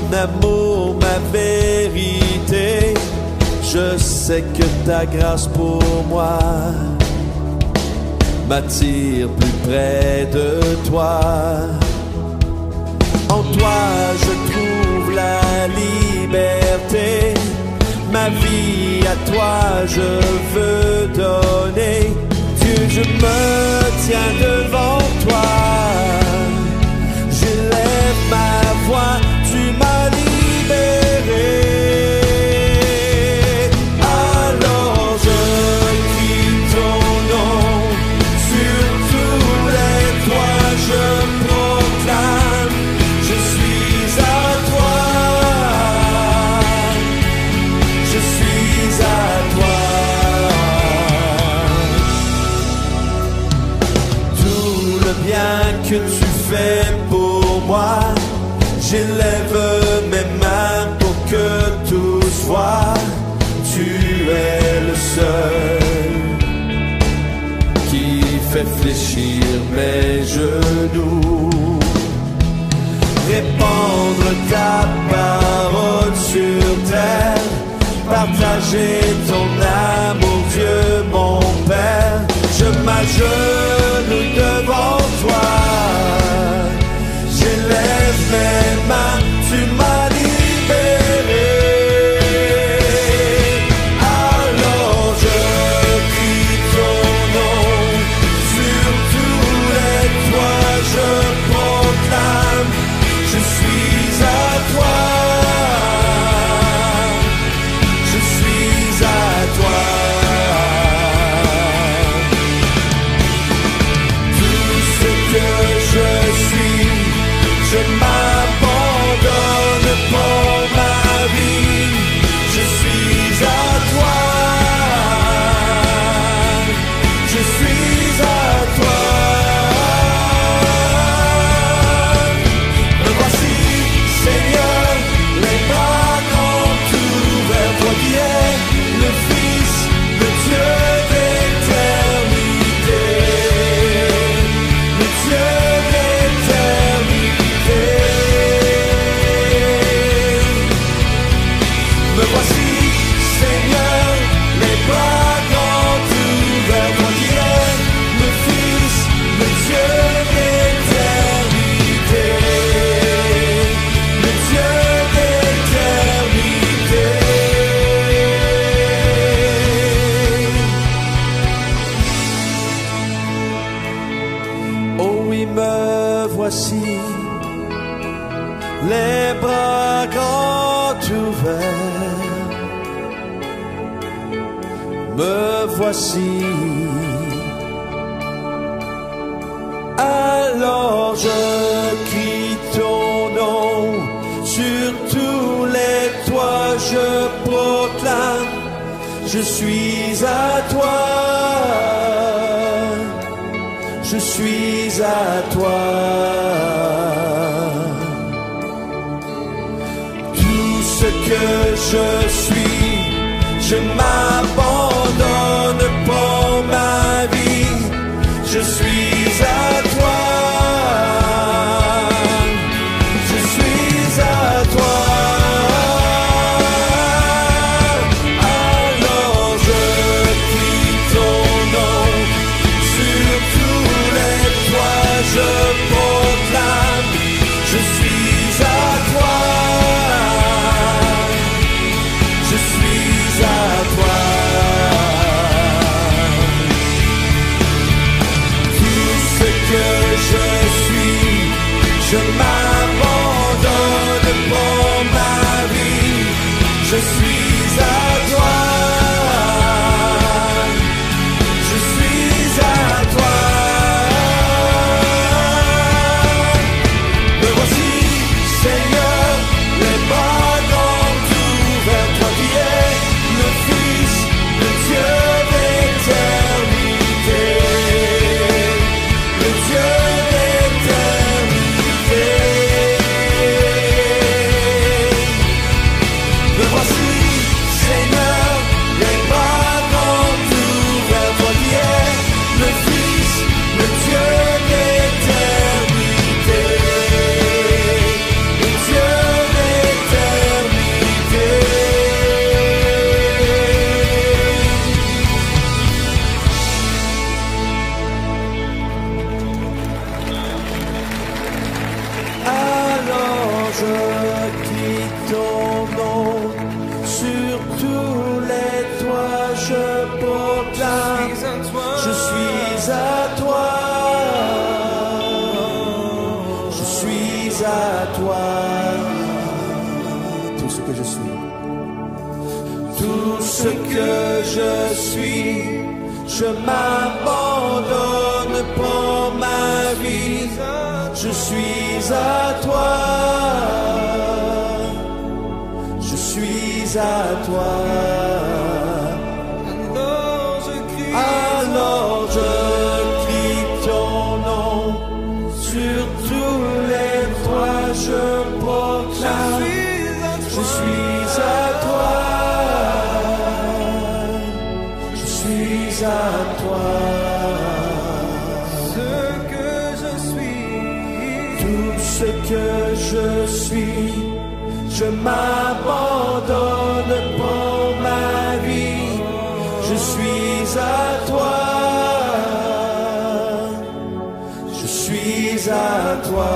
amour, ma vérité. Je sais que ta grâce pour moi m'attire plus près de toi. En toi je trouve la liberté. Ma vie à toi je veux donner. Dieu, je me tiens devant toi. J'élève ma voix, tu m'as libéré. Alors je crie ton nom. Sur tous les toits je proclame. Je suis à toi. Je suis à toi. Tout le bien que tu fais pour moi, j'élève mes mains pour que tous voient. Tu es le seul qui fait fléchir mes genoux. Répandre ta parole sur terre, partager ton amour, Dieu mon Père. Je m'agenouille devant toi. J'élève mes mains, tu m'as libéré. Alors je crie ton nom. Sur tous les toits je proclame. Je suis à toi. Je suis à toi. Tout ce que je suis, je m'abandonne pour ma vie. Je suis à toi. Je suis à toi. Me voici, Seigneur, les bras grands ouverts. Toi qui es le Fils, le Dieu d'éternité. Le Dieu d'éternité. Me voici, Seigneur, les bras grands ouverts. Toi qui es le Fils, le Dieu d'éternité. Le Dieu d'éternité. Oh oui, me voici, les bras grands ouverts. Me voici. Alors je crie ton nom. Sur tous les toits je proclame. Je suis à toi. Je suis à toi. Tout ce que je suis, je m'abandonne pour ma vie. Je suis à toi. Je suis à toi. Alors je crie ton nom. Sur tous les toits je proclame. Je suis à toi. Je suis à toi. Tout ce que je suis, je m'abandonne pour ma vie. Je suis à toi. Je suis à toi. Me voici, Seigneur, les bras grands ouverts. Toi qui es le Fils, le Dieu d'éternité. Le Dieu d'éternité. Me voici, tout ce que je suis. Tout ce que je suis, je m'abandonne pour ma vie. Je suis à toi. Je suis à toi. Alors je crie ton nom. Sur tous les toits je proclame. Je suis à toi. Je suis à toi. Ce que je suis, tout ce que je suis, je m'abandonne pour ma vie. Je suis à toi. Je suis à toi.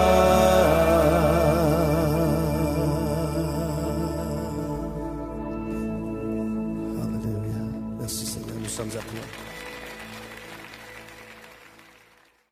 Alléluia. Merci Seigneur, nous sommes à toi.